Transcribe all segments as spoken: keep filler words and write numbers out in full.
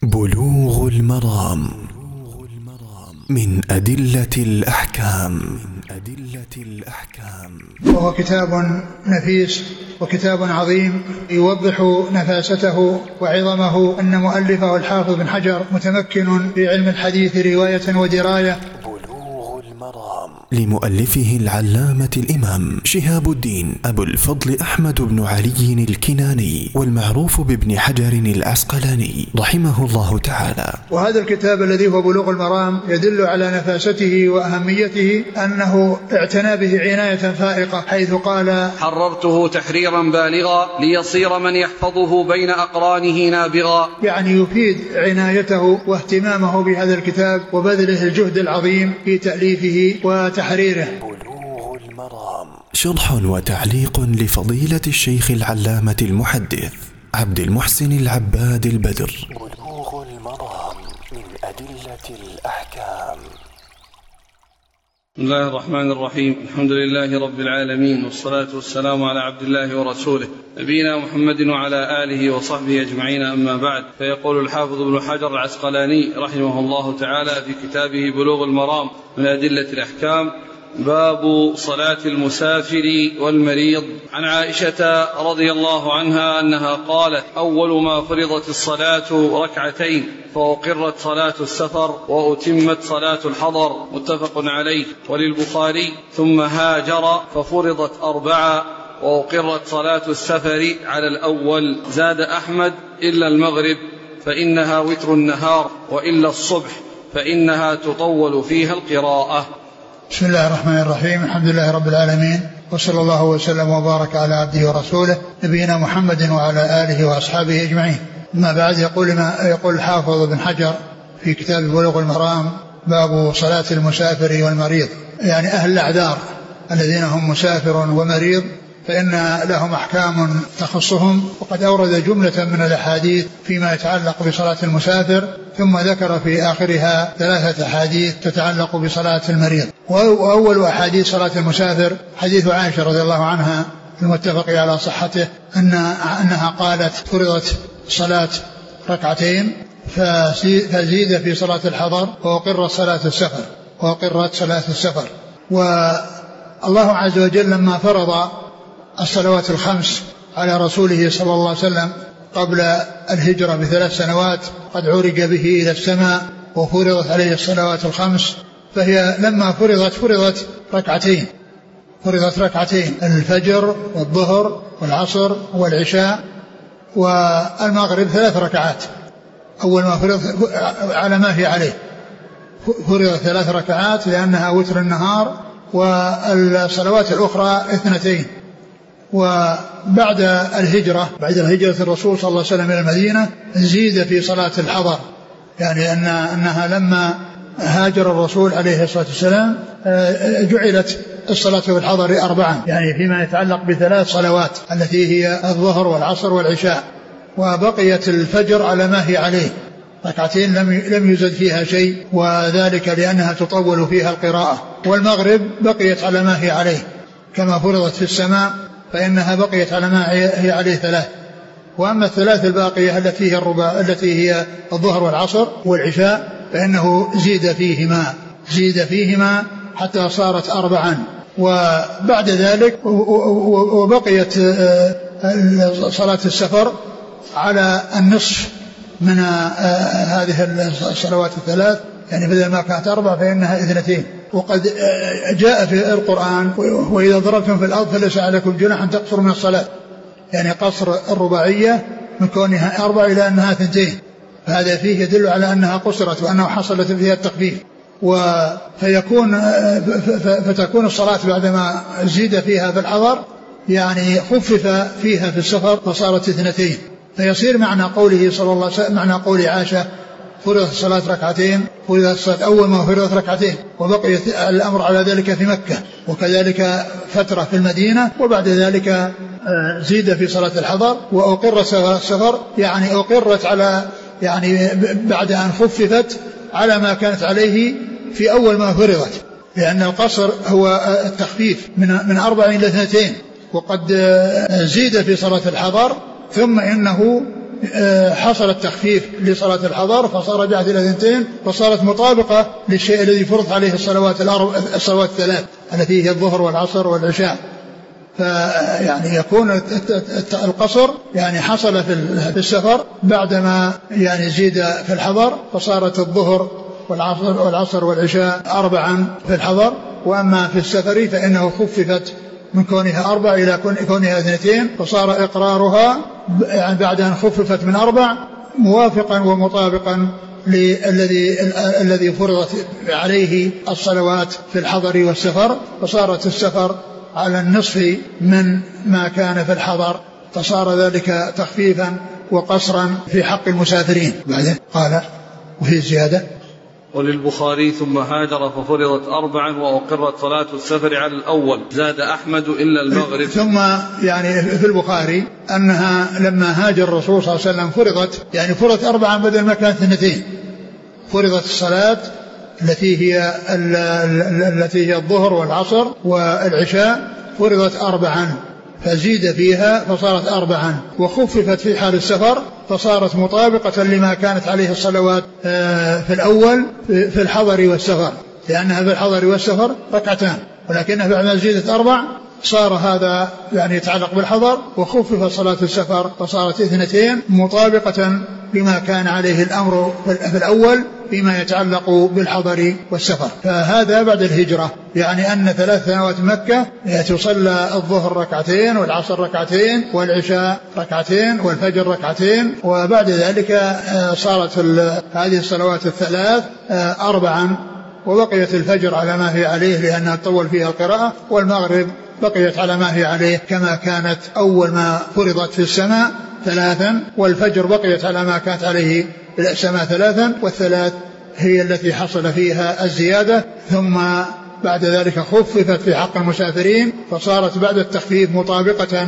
بلوغ المرام من أدلة الأحكام. وهو كتاب نفيس وكتاب عظيم يوضح نفاسته وعظمه. أن مؤلفه الحافظ بن حجر متمكن في علم الحديث رواية ودراية. لمؤلفه العلامة الإمام شهاب الدين أبو الفضل أحمد بن علي الكناني، والمعروف بابن حجر العسقلاني رحمه الله تعالى. وهذا الكتاب الذي هو بلوغ المرام يدل على نفاسته وأهميته، أنه اعتنى به عناية فائقة، حيث قال: حررته تحريرا بالغا ليصير من يحفظه بين أقرانه نابغا. يعني يفيد عنايته واهتمامه بهذا الكتاب وبذله الجهد العظيم في تأليفه وتحريره. بلوغ المرام شرح وتعليق لفضيلة الشيخ العلامة المحدث عبد المحسن العباد البدر. بلوغ المرام من أدلة الأحكام. بسم الله الرحمن الرحيم. الحمد لله رب العالمين، والصلاة والسلام على عبد الله ورسوله نبينا محمد وعلى آله وصحبه أجمعين، أما بعد. فيقول الحافظ ابن حجر العسقلاني رحمه الله تعالى في كتابه بلوغ المرام من أدلة الأحكام: باب صلاة المسافر والمريض. عن عائشة رضي الله عنها أنها قالت: أول ما فرضت الصلاة ركعتين، فأقرت صلاة السفر وأتمت صلاة الحضر. متفق عليه. وللبخاري: ثم هاجر ففرضت أربعة وأقرت صلاة السفر على الأول. زاد أحمد: إلا المغرب فإنها وتر النهار، وإلا الصبح فإنها تطول فيها القراءة. بسم الله الرحمن الرحيم. الحمد لله رب العالمين، وصلى الله وسلم وبارك على عبده ورسوله نبينا محمد وعلى آله وأصحابه أجمعين. ما بعد، يقول ما يقول الحافظ بن حجر في كتاب بلوغ المرام: باب صلاة المسافر والمريض. يعني أهل الأعذار الذين هم مسافر ومريض فإن لهم أحكام تخصهم. وقد أورد جملة من الأحاديث فيما يتعلق بصلاة المسافر، ثم ذكر في آخرها ثلاثة أحاديث تتعلق بصلاة المريض. وأول أحاديث صلاة المسافر حديث عائشة رضي الله عنها المتفق على صحته، أن أنها قالت: فرضت صلاة ركعتين فزيد في صلاة الحضر وأقرت صلاة السفر وأقرت صلاة السفر. والله عز وجل لما فرض الصلوات الخمس على رسوله صلى الله عليه وسلم قبل الهجرة بثلاث سنوات، قد عرج به إلى السماء وفرضت عليه الصلوات الخمس، فهي لما فرضت فرضت ركعتين فرضت ركعتين الفجر والظهر والعصر والعشاء والمغرب ثلاث ركعات. أول ما فرض على ما هي عليه فرضت ثلاث ركعات لأنها وتر النهار، والصلوات الأخرى اثنتين. وبعد الهجرة بعد الهجرة الرسول صلى الله عليه وسلم إلى المدينة زيد في صلاة الحضر، يعني أن أنها لما هاجر الرسول عليه الصلاة والسلام جعلت الصلاة في الحضر أربعا، يعني فيما يتعلق بثلاث صلوات التي هي الظهر والعصر والعشاء، وبقيت الفجر على ما هي عليه ركعتين لم يزد فيها شيء، وذلك لأنها تطول فيها القراءة. والمغرب بقيت على ما هي عليه كما فرضت في السماء، فإنها بقيت على ما هي عليه ثلاث. وأما الثلاث الباقية التي هي الرباع التي هي الظهر والعصر والعشاء فإنه زيد فيهما زيد فيهما حتى صارت أربعا. وبعد ذلك وبقيت صلاة السفر على النصف من هذه الصلوات الثلاث، يعني بدل ما كانت أربع فإنها اثنتين. وقد جاء في القرآن: وإذا ضربتم في الأرض فليس عليكم جناح أن تقصروا من الصلاة، يعني قصر الرباعية من كونها أربع إلى أنها اثنتين، فهذا فيه يدل على أنها قصرت وأنه حصلت فيها التخفيف. فيكون فتكون الصلاة بعدما زيد فيها في الحضر يعني خفف فيها في السفر فصارت اثنتين. فيصير معنى قوله صلى الله عليه وسلم معنى قول عائشة: فرضت الصلاة ركعتين، فرضت الصلاة أول ما فرضت ركعتين، وبقي الأمر على ذلك في مكة، وكذلك فترة في المدينة، وبعد ذلك زيد في صلاة الحضر وأقرت صلاة السفر، يعني أقرت على يعني بعد أن خففت على ما كانت عليه في أول ما فرضت، لأن القصر هو التخفيف من من أربع إلى اثنتين، وقد زيد في صلاة الحضر ثم إنه حصل التخفيف لصلاة الحضر فصار رجعت إلى اثنتين فصارت مطابقة للشيء الذي فرض عليه الصلوات الأربع الصلوات الثلاث التي هي الظهر والعصر والعشاء. فيعني يكون القصر يعني حصل في السفر بعدما يعني زيد في الحضر فصارت الظهر والعصر والعصر والعشاء أربعا في الحضر، وأما في السفر فإنه خففت من كونها أربع إلى كونها اثنتين فصار إقرارها يعني بعد أن خففت من أربع موافقا ومطابقا للذي الذي فرضت عليه الصلوات في الحضر والسفر، فصارت السفر على النصف من ما كان في الحضر، فصار ذلك تخفيفا وقصرا في حق المسافرين. بعدين قال وفي زيادة وللبخاري ثم هاجر ففرضت أربعا وأقرت صلاة السفر على الأول زاد أحمد إلا المغرب. ثم يعني في البخاري أنها لما هاجر الرسول صلى الله عليه وسلم فرضت يعني فرضت أربعا بدل ما كانت اثنتين، فرضت الصلاة التي هي التي هي الظهر والعصر والعشاء فرضت أربعا فزيد فيها فصارت أربعا، وخففت في حال السفر فصارت مطابقة لما كانت عليه الصلوات في الأول في الحضر والسفر، لأنها في الحضر والسفر ركعتان، ولكنها بعد ما زيدت أربع صار هذا يعني يتعلق بالحضر، وخفف صلاة السفر فصارت اثنتين مطابقة لما كان عليه الأمر في الأول فيما يتعلق بالحضر والسفر. فهذا بعد الهجرة، يعني أن ثلاث سنوات مكة تصلى الظهر ركعتين والعصر ركعتين والعشاء ركعتين والفجر ركعتين، وبعد ذلك صارت هذه الصلوات الثلاث أربعا، وبقيت الفجر على ما هي عليه لأنها تطول فيها القراءة، والمغرب بقيت على ما هي عليه كما كانت أول ما فرضت في السماء ثلاثا، والفجر بقيت على ما كانت عليه في السماء ثلاثا، والثلاث هي التي حصل فيها الزيادة، ثم بعد ذلك خففت في حق المسافرين فصارت بعد التخفيف مطابقة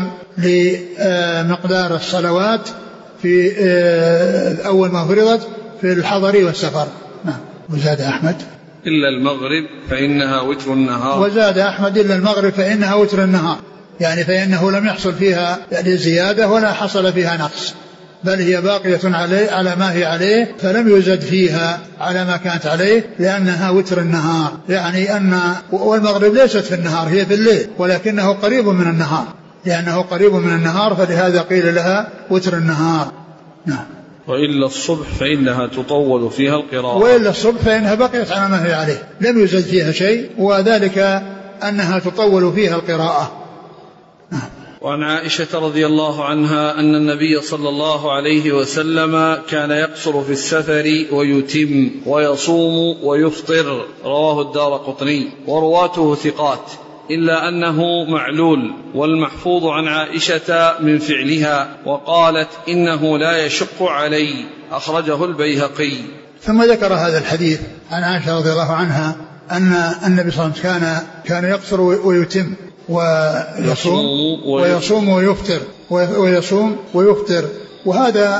لمقدار الصلوات في أول ما فرضت في الحضر والسفر. نعم. وزاد أحمد إلا المغرب فإنها وتر النهار. وزاد أحمد إلا المغرب فإنها وتر النهار، يعني فإنه لم يحصل فيها يعني زيادة ولا حصل فيها نقص، بل هي باقية عليه على ما هي عليه، فلم يزد فيها على ما كانت عليه لأنها وتر النهار، يعني أن والمغرب ليست في النهار هي في الليل، ولكنه قريب من النهار، لأنه قريب من النهار فلهذا قيل لها وتر النهار. نعم. وإلا الصبح فإنها تطول فيها القراءة. وإلا الصبح فإنها بقيت على ما هي عليه لم يزد فيها شيء، وذلك أنها تطول فيها القراءة. نعم. وعن عائشة رضي الله عنها أن النبي صلى الله عليه وسلم كان يقصر في السفر ويتم ويصوم ويفطر، رواه الدارقطني ورواته ثقات، إلا أنه معلول، والمحفوظ عن عائشة من فعلها، وقالت إنه لا يشق علي، أخرجه البيهقي. ثم ذكر هذا الحديث عن عائشة رضي الله عنها أن النبي صلى الله عليه وسلم كان كان يقصر ويتم ويصوم ويصوم ويفطر ويصوم ويفطر، وهذا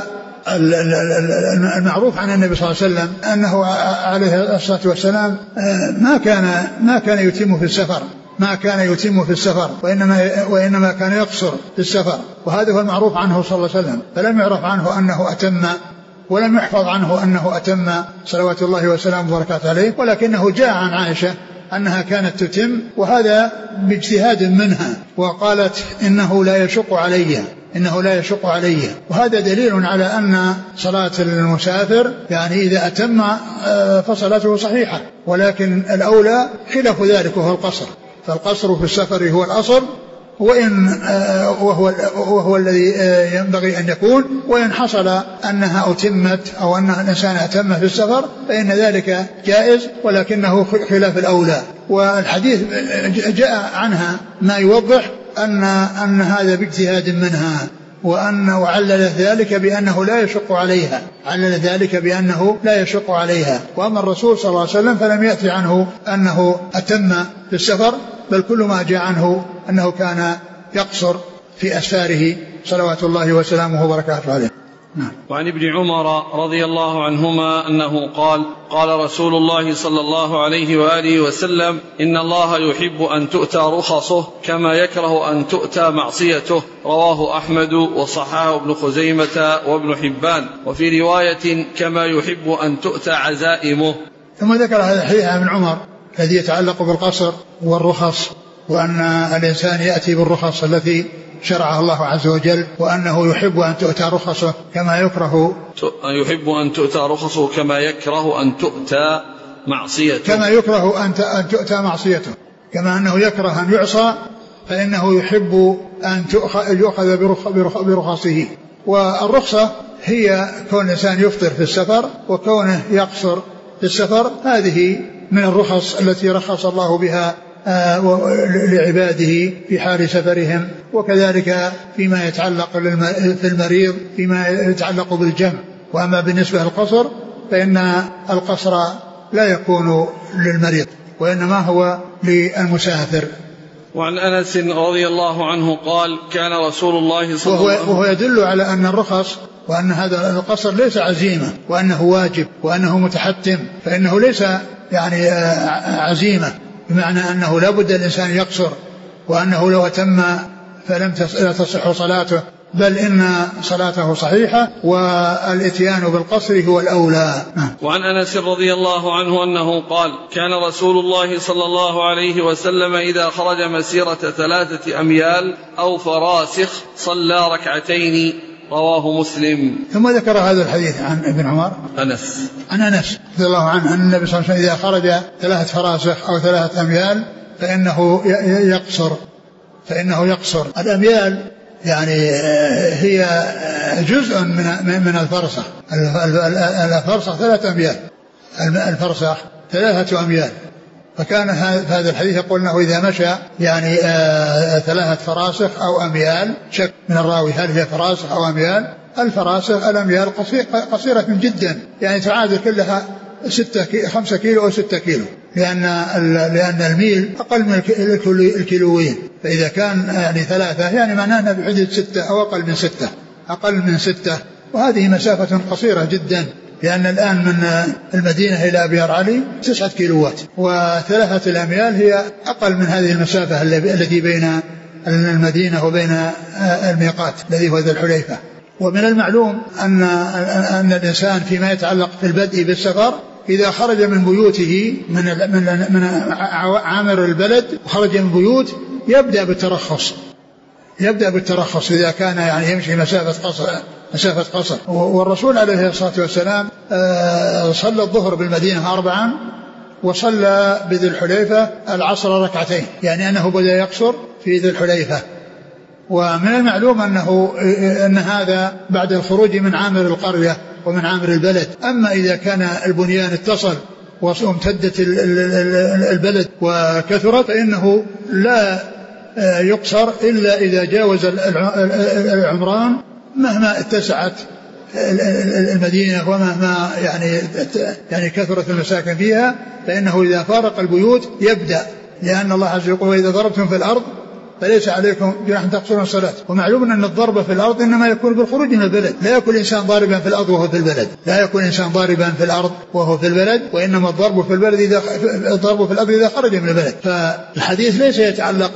المعروف عن النبي صلى الله عليه وسلم أنه عليه الصلاة والسلام ما كان ما كان يتم في السفر ما كان يتم في السفر وإنما, وإنما كان يقصر في السفر، وهذا هو المعروف عنه صلى الله عليه وسلم، فلم يعرف عنه أنه أتم ولم يحفظ عنه أنه أتم صلوات الله وسلامه وبركاته عليه، ولكنه جاء عن عائشة أنها كانت تتم، وهذا باجتهاد منها، وقالت إنه لا يشق علي إنه لا يشق علي وهذا دليل على أن صلاة المسافر يعني إذا أتم فصلاته صحيحة، ولكن الأولى خلاف ذلك وهو القصر، فالقصر في السفر هو الأصل، وإن وهو, وهو الذي ينبغي أن يكون، وإن حصل أنها أتمت أو أن الإنسان أتم في السفر فإن ذلك جائز، ولكنه خلاف الأولى. والحديث جاء عنها ما يوضح أن, أن هذا باجتهاد منها، وأن وعلل ذلك بأنه لا يشق عليها علل ذلك بأنه لا يشق عليها وأما الرسول صلى الله عليه وسلم فلم يأتي عنه أنه أتم في السفر، بل كل ما جاء عنه أنه كان يقصر في أسفاره صلوات الله وسلامه وبركاته عليه. نعم. وعن ابن عمر رضي الله عنهما أنه قال قال رسول الله صلى الله عليه وآله وسلم إن الله يحب أن تؤتى رخصه كما يكره أن تؤتى معصيته. رواه أحمد وصححه ابن خزيمة وابن حبان، وفي رواية كما يحب أن تؤتى عزائمه. ثم ذكر هذا الحديث عن ابن عمر الذي يتعلق بالقصر والرخص، وأن الإنسان يأتي بالرخص التي شرعها الله عز وجل، وأنه يحب أن تؤتى رخصه كما يكره يحب أن تؤتى رخصه كما يكره أن تؤتى معصيته كما يكره أن تؤتى معصيته كما أنه يكره أن يعصى فإنه يحب أن يؤخذ برخصه. والرخصة هي كون الإنسان يفطر في السفر وكونه يقصر في السفر، هذه من الرخص التي رخص الله بها لعباده في حال سفرهم، وكذلك فيما يتعلق في المريض فيما يتعلق بالجمع. وأما بالنسبة للقصر فإن القصر لا يكون للمريض وإنما هو للمسافر. وعن أنس رضي الله عنه قال كان رسول الله صلى الله عليه وسلم وهو يدل على أن الرخص وأن هذا القصر ليس عزيمة وأنه واجب وأنه متحتم، فإنه ليس يعني عزيمة بمعنى أنه لا بد الإنسان يقصر وأنه لو أتم فلم تصح صلاته، بل إن صلاته صحيحة والإتيان بالقصر هو الأولى. وعن أنس رضي الله عنه أنه قال كان رسول الله صلى الله عليه وسلم إذا خرج مسيرة ثلاثة أميال أو فراسخ صلى ركعتين. رواه مسلم. ثم ذكر هذا الحديث عن ابن عمر أنس عن أنس رضي الله عنه أن النبي صلى الله عليه وسلم إذا خرج ثلاثة فراسخ أو ثلاثة أميال فإنه يقصر فإنه يقصر الأميال يعني هي جزء من من الفرسخ. الفرسخ ثلاثة أميال الفرسخ ثلاثة أميال، فكان هذا الحديث يقول أنه إذا مشى يعني آه ثلاثة فراسخ أو أميال، شك من الراوي هل هي فراسخ أو أميال. الفراسخ الأميال قصيرة جدا، يعني تعادل كلها ستة خمسة كيلو أو ستة كيلو، لأن لأن الميل أقل من الكيلوين، فإذا كان يعني ثلاثة يعني معناه بحدود ستة أو أقل من ستة أقل من ستة وهذه مسافة قصيرة جدا، لأن الآن من المدينة إلى أبيار علي تسعة كيلوات، وثلاثة الأميال هي أقل من هذه المسافة التي بين المدينة وبين الميقات الذي هو ذي الحليفة. ومن المعلوم أن أن الإنسان فيما يتعلق في البدء بالسفر إذا خرج من بيوته من من من عامر البلد وخرج من بيوت يبدأ بالترخص يبدأ بالترخص إذا كان يعني يمشي مسافة قصر مسافة قصر. والرسول عليه الصلاة والسلام صلى الظهر بالمدينة أربعا وصلى بذي الحليفة العصر ركعتين، يعني أنه بدأ يقصر في ذي الحليفة. ومن المعلوم أنه أن هذا بعد الخروج من عامر القرية ومن عامر البلد. أما إذا كان البنيان اتصل وامتدت البلد وكثرت فإنه لا يقصر إلا إذا جاوز العمران مهما اتسعت المدينة ومهما يعني يعني كثرت المساكن فيها، فإنه إذا فارق البيوت يبدأ، لأن الله عز وجل إذا ضربتم في الأرض فليس عليكم جناح أن تقصروا الصلاة. ومعلوم أن الضرب في الأرض إنما يكون بالخروج من البلد، لا يكون إنسان ضاربا في الأرض وهو في البلد لا يكون إنسان ضاربا في الأرض وهو في البلد وإنما الضرب في البلد إذا الضرب في الأرض إذا خرج من البلد. فالحديث ليس يتعلق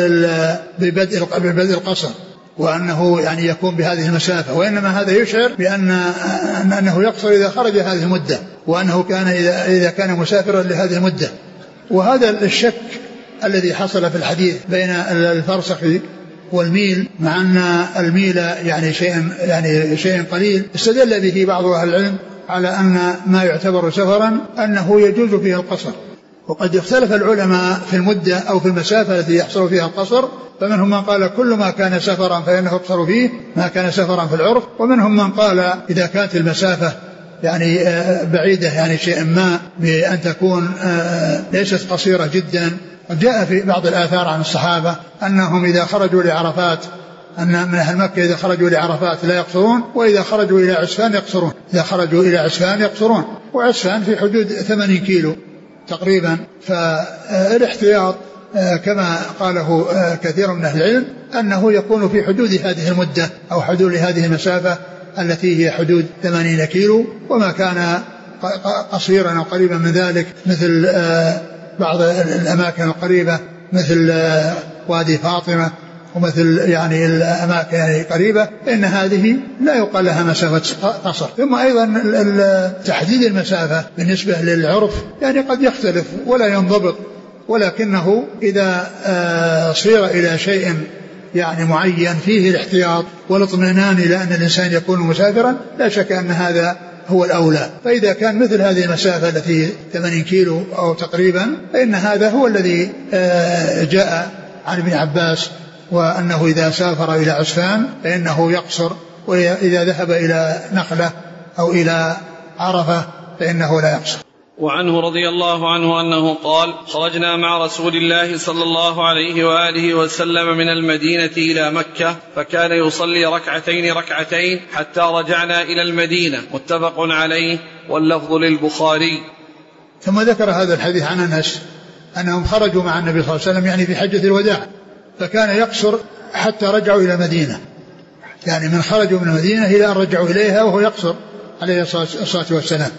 ببدء ببدء القصر وأنه يعني يكون بهذه المسافة، وإنما هذا يشعر بأن أنه يقصر إذا خرج هذه المدة، وأنه كان إذا إذا كان مسافرا لهذه المدة. وهذا الشك الذي حصل في الحديث بين الفرسخ والميل، مع أن الميل يعني شيء يعني شيء قليل، استدل به بعض أهل العلم على أن ما يعتبر سفرا أنه يجوز فيه القصر. وقد اختلف العلماء في المدة أو في المسافة التي يحصل فيها القصر، فمنهم من قال كل ما كان سفرا فإنه يقصر فيه ما كان سفرا في العرف، ومنهم من قال إذا كانت المسافة يعني بعيدة يعني شيء ما بأن تكون ليست قصيرة جدا. جاء في بعض الآثار عن الصحابة أنهم إذا خرجوا لعرفات أن من أهل مكة إذا خرجوا لعرفات لا يقصرون، وإذا خرجوا إلى عسفان يقصرون إذا خرجوا إلى عسفان يقصرون وعسفان في حدود ثمانين كيلو تقريبا. فالاحتياط كما قاله كثير من أهل العلم أنه يكون في حدود هذه المدة أو حدود هذه المسافة التي هي حدود ثمانين كيلو، وما كان قصيرا أو قريبا من ذلك مثل بعض الأماكن القريبة مثل وادي فاطمة ومثل يعني الأماكن يعني قريبة، إن هذه لا يقال لها مسافة قصر. ثم أيضا تحديد المسافة بالنسبة للعرف يعني قد يختلف ولا ينضبط، ولكنه إذا صير إلى شيء يعني معين فيه الاحتياط والاطمئنان إلى أن الإنسان يكون مسافرا لا شك أن هذا هو الأولى. فإذا كان مثل هذه المسافة التي ثمانين كيلو أو تقريبا فإن هذا هو الذي جاء عن ابن عباس، وأنه إذا سافر إلى عسفان فإنه يقصر، وإذا ذهب إلى نخلة أو إلى عرفة فإنه لا يقصر. وعنه رضي الله عنه أنه قال: خرجنا مع رسول الله صلى الله عليه وآله وسلم من المدينة إلى مكة، فكان يصلي ركعتين ركعتين حتى رجعنا إلى المدينة. متفق عليه، واللفظ للبخاري. ثم ذكر هذا الحديث عن أنس أنهم خرجوا مع النبي صلى الله عليه وسلم يعني في حجة الوداع، فكان يقصر حتى رجعوا إلى المدينة، يعني من خرجوا من المدينة إلى أن رجعوا إليها وهو يقصر عليه الصلاة والسلام.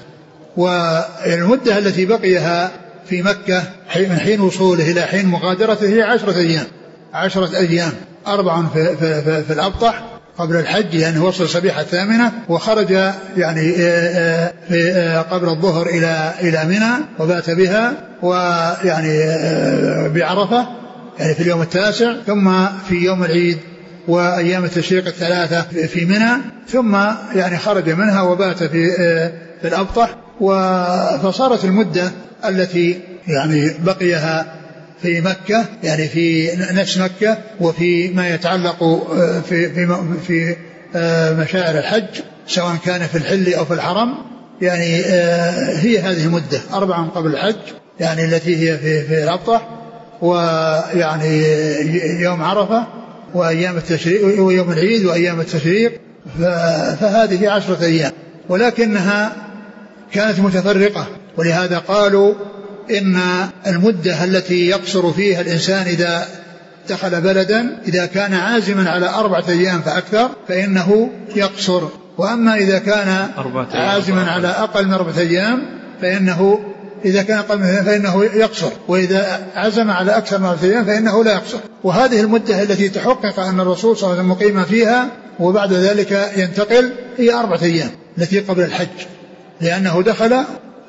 والمدة التي بقيها في مكة من حين وصوله إلى حين مغادرته هي عشرة أيام عشرة أيام أربع في, في, في, في الأبطح قبل الحج، لأنه يعني وصل صبيحة الثامنة وخرج يعني في قبل الظهر إلى إلى منى وبات بها، ويعني بعرفة يعني في اليوم التاسع، ثم في يوم العيد وأيام التشريق الثلاثة في منى، ثم يعني خرج منها وبات في في الأبطح. فصارت المدة التي يعني بقيها في مكة يعني في نفس مكة وفي ما يتعلق في في في مشاعر الحج سواء كان في الحل أو في الحرم، يعني هي هذه المدة أربعة قبل الحج يعني التي هي في في الأبطح، ويعني يوم عرفة وأيام التشريق ويوم العيد وأيام التشريق، فهذه عشرة أيام، ولكنها كانت متفرقة. ولهذا قالوا إن المدة التي يقصر فيها الإنسان إذا دخل بلدا إذا كان عازما على أربعة أيام فأكثر فإنه يقصر، وأما إذا كان عازما على أقل من أربعة أيام فإنه إذا كان أقل من أربعة فإنه يقصر، وإذا عزم على أكثر من أربعة أيام فإنه لا يقصر. وهذه المدة التي تحقق أن الرسول صلى الله عليه وسلم مقيم فيها وبعد ذلك ينتقل هي أربعة أيام التي قبل الحج، لأنه دخل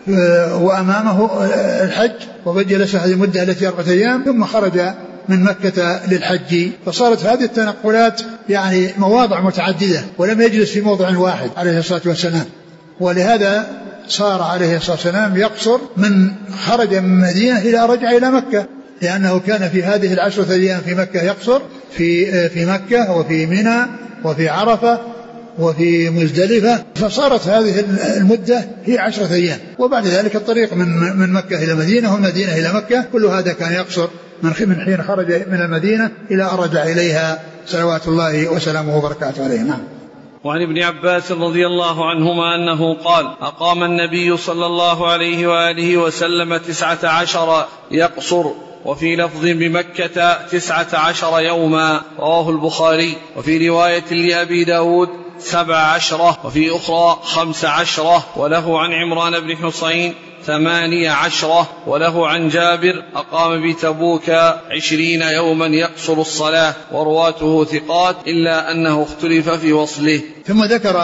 وأمامه الحج وجلس هذه المدة التي أربعة أيام ثم خرج من مكة للحج. فصارت هذه التنقلات يعني مواضع متعددة ولم يجلس في موضع واحد عليه الصلاة والسلام، ولهذا صار عليه الصلاة والسلام يقصر من خرج من المدينة إلى رجع إلى مكة، لأنه كان في هذه العشرة أيام في مكة يقصر في في مكة وفي منى وفي عرفة وفي مزدلفة، فصارت هذه المدة هي عشرة أيام، وبعد ذلك الطريق من من مكة إلى المدينة والمدينة إلى مكة، كل هذا كان يقصر من حين خرج من المدينة إلى أن رجع إليها صلوات الله وسلامه وبركاته عليه. نعم. وعن ابن عباس رضي الله عنهما أنه قال: أقام النبي صلى الله عليه وآله وسلم تسعة عشر يقصر، وفي لفظ بمكة تسعة عشر يوما، رواه البخاري. وفي رواية لأبي داود سبع عشرة، وفي أخرى خمس عشرة. وله عن عمران بن حصين ثمانية عشرة. وله عن جابر أقام بتبوك عشرين يوما يقصر الصلاة، ورواته ثقات إلا أنه اختلف في وصله. ثم ذكر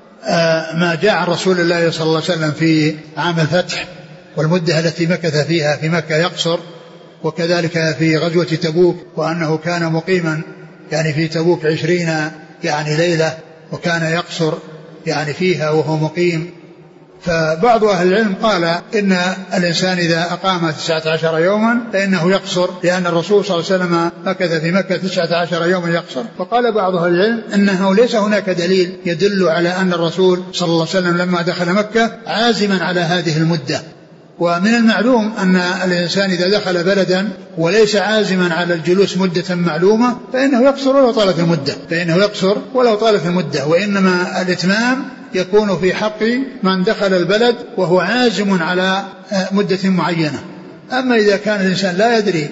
ما جاء عن رسول الله صلى الله عليه وسلم في عام الفتح والمدة التي مكث فيها في مكة يقصر، وكذلك في غزوة تبوك وأنه كان مقيما يعني في تبوك عشرين يعني ليلة وكان يقصر يعني فيها وهو مقيم. فبعض أهل العلم قال إن الإنسان إذا أقام تسعة عشر يوما فإنه يقصر، لأن الرسول صلى الله عليه وسلم مكث في مكة تسعة عشر يوما يقصر. فقال بعض أهل العلم إنه ليس هناك دليل يدل على أن الرسول صلى الله عليه وسلم لما دخل مكة عازما على هذه المدة. ومن المعلوم أن الإنسان إذا دخل بلدا وليس عازما على الجلوس مدة معلومة فإنه يقصر ولو طالت المدة فإنه يقصر ولو طالت المدة وإنما الإتمام يكون في حق من دخل البلد وهو عازم على مدة معينة. أما إذا كان الإنسان لا يدري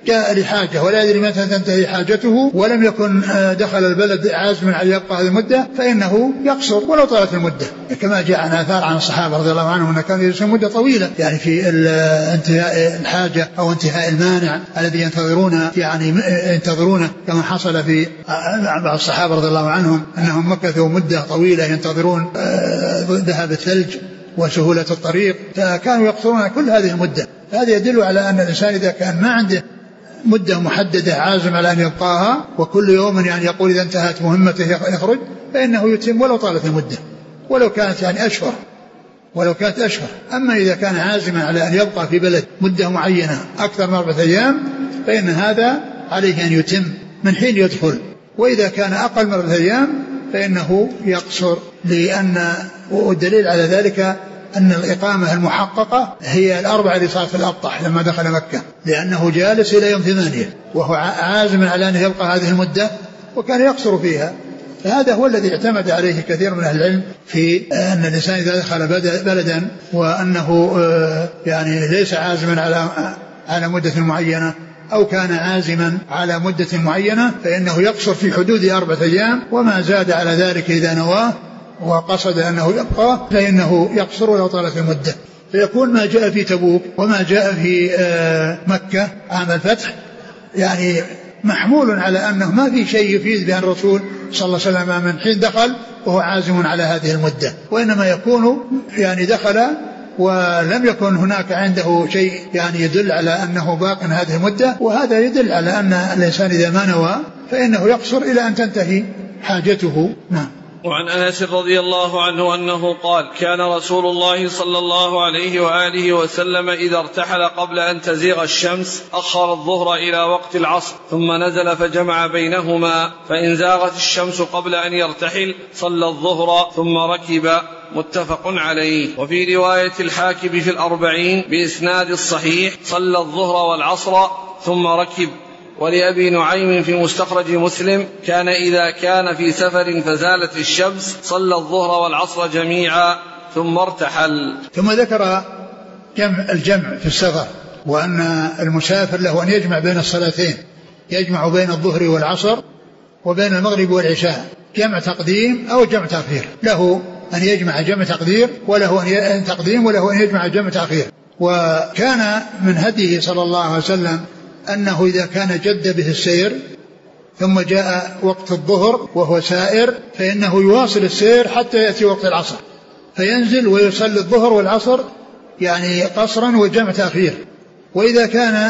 جاء لحاجة ولا يدري متى تنتهي حاجته ولم يكن دخل البلد عازما على يبقى هذه المدة فإنه يقصر ولو طالت المدة، كما جاء عن آثار عن الصحابة رضي الله عنهم أنه كانوا يجلسون مدة طويلة يعني في انتهاء الحاجة أو انتهاء المانع الذي ينتظرون يعني ينتظرونه، كما حصل في بعض الصحابة رضي الله عنهم أنهم مكثوا مدة طويلة ينتظرون ذهاب الثلج وسهولة الطريق، فكانوا يقصرون كل هذه المدة. هذا يدل على أن الإنسان إذا كان ما عنده مدة محددة عازم على أن يبقاها وكل يوم يعني يقول إذا انتهت مهمته يخرج، فإنه يتم ولو طالت المدة ولو كانت يعني أشهر ولو كانت أشهر. أما إذا كان عازما على أن يبقى في بلد مدة معينة أكثر من أربعة أيام فإن هذا عليه أن يتم من حين يدخل، وإذا كان أقل من أربعة أيام فإنه يقصر، لأن والدليل على ذلك أن الإقامة المحققة هي الأربعة اللي صارت في الأبطح لما دخل مكة، لأنه جالس إلى يوم ثمانية وهو عازم على أن يبقى هذه المدة وكان يقصر فيها. فهذا هو الذي اعتمد عليه كثير من أهل العلم في أن الإنسان إذا دخل بلدا وأنه يعني ليس عازما على على مدة معينة أو كان عازما على مدة معينة فإنه يقصر في حدود أربعة أيام، وما زاد على ذلك إذا نواه وقصد أنه يبقى فإنه يقصر ولو طالت المدة. فيكون ما جاء في تبوك وما جاء في مكة عام الفتح يعني محمول على أنه ما في شيء يفيد بأن الرسول صلى الله عليه وسلم من حين دخل وهو عازم على هذه المدة، وإنما يكون يعني دخل ولم يكن هناك عنده شيء يعني يدل على أنه باق هذه المدة، وهذا يدل على أن الإنسان إذا ما نوى فإنه يقصر إلى أن تنتهي حاجته. نعم. وعن أنس رضي الله عنه أنه قال: كان رسول الله صلى الله عليه وآله وسلم إذا ارتحل قبل أن تزيغ الشمس أخر الظهر إلى وقت العصر ثم نزل فجمع بينهما، فإن زاغت الشمس قبل أن يرتحل صلى الظهر ثم ركب. متفق عليه. وفي رواية الحاكم في الأربعين بإسناد الصحيح صلى الظهر والعصر ثم ركب. ولأبي نعيم في مستخرج مسلم: كان إذا كان في سفر فزالت الشمس صلى الظهر والعصر جميعا ثم ارتحل. ثم ذكر جمع الجمع في السفر، وأن المسافر له أن يجمع بين الصلاتين، يجمع بين الظهر والعصر وبين المغرب والعشاء، جمع تقديم أو جمع تأخير، له أن يجمع جمع تقدير وله أن تقديم وله أن يجمع جمع تأخير. وكان من هديه صلى الله عليه وسلم أنه إذا كان جد به السير ثم جاء وقت الظهر وهو سائر فإنه يواصل السير حتى يأتي وقت العصر فينزل ويصلي الظهر والعصر يعني قصرا وجمع تأخير. وإذا كان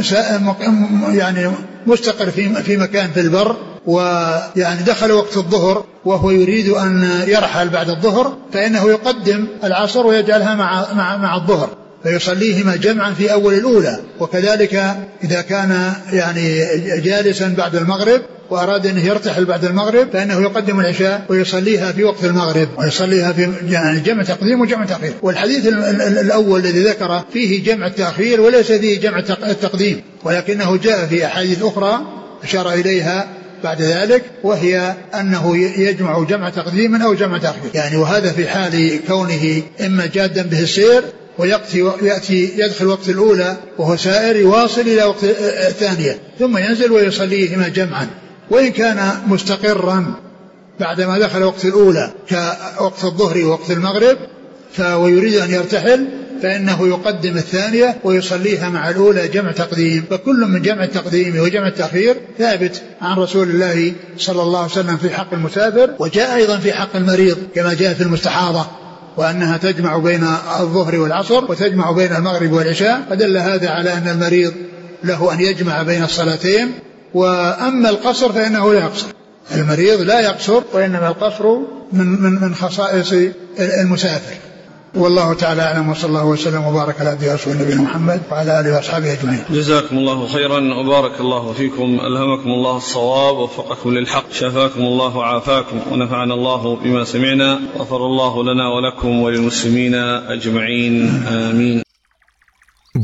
يعني مستقر في مكان في البر ويعني دخل وقت الظهر وهو يريد أن يرحل بعد الظهر فإنه يقدم العصر ويجعلها مع, مع, مع الظهر فيصليهما جمعا في أول الأولى. وكذلك إذا كان يعني جالسا بعد المغرب وأراد أن يرتحل بعد المغرب فإنه يقدم العشاء ويصليها في وقت المغرب ويصليها في يعني جمع تقديم وجمع تأخير. والحديث الأول الذي ذكر فيه جمع التأخير وليس فيه جمع التقديم، ولكنه جاء في أحاديث أخرى أشار إليها بعد ذلك وهي أنه يجمع جمع تقديم أو جمع تأخير يعني، وهذا في حال كونه إما جادا به السير ويأتي يأتي يدخل وقت الأولى وهو سائر يواصل إلى وقت الثانية ثم ينزل ويصليهما جمعا. وإن كان مستقرا بعدما دخل وقت الأولى كوقت الظهر ووقت المغرب ويريد أن يرتحل فإنه يقدم الثانية ويصليها مع الأولى جمع تقديم. فكل من جمع التقديم وجمع التأخير ثابت عن رسول الله صلى الله عليه وسلم في حق المسافر، وجاء أيضا في حق المريض كما جاء في المستحاضة وأنها تجمع بين الظهر والعصر وتجمع بين المغرب والعشاء، فدل هذا على أن المريض له أن يجمع بين الصلاتين. وأما القصر فإنه لا يقصر، المريض لا يقصر وإنما القصر من, من, من خصائص المسافر. والله تعالى أعلم، وصلى الله وسلم وبارك على عبده ورسوله نبينا محمد وعلى آله وأصحابه أجمعين. جزاكم الله خيرا وبارك الله فيكم، ألهمكم الله الصواب ووفقكم للحق، شفاكم الله وعافاكم ونفعنا الله بما سمعنا، غفر الله لنا ولكم وللمسلمين أجمعين، آمين.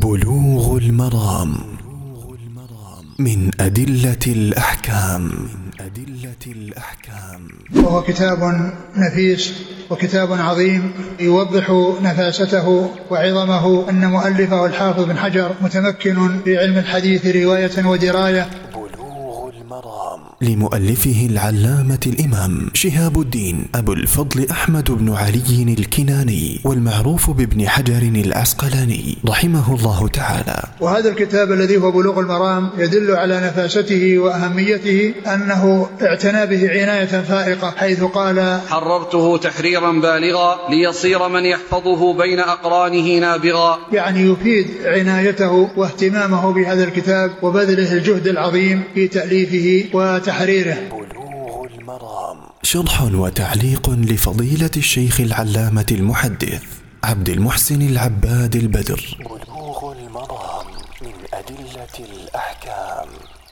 بلوغ المرام من أدلة الأحكام. أدلة الأحكام. وهو كتاب نفيس وكتاب عظيم يوضح نفاسته وعظمه، أن مؤلفه الحافظ بن حجر متمكن في علم الحديث رواية ودراية. بلوغ المرام لمؤلفه العلامة الإمام شهاب الدين أبو الفضل أحمد بن علي الكناني، والمعروف بابن حجر العسقلاني رحمه الله تعالى. وهذا الكتاب الذي هو بلوغ المرام يدل على نفاسته وأهميته، أنه اعتنى به عناية فائقة، حيث قال: حررته تحريرا بالغا ليصير من يحفظه بين أقرانه نابغا. يعني يفيد عنايته واهتمامه بهذا الكتاب وبذله الجهد العظيم في تأليفه وتحريره. بلوغ المرام شرح وتعليق لفضيلة الشيخ العلامة المحدث عبد المحسن العباد البدر. بلوغ المرام من أدلة الأحكام.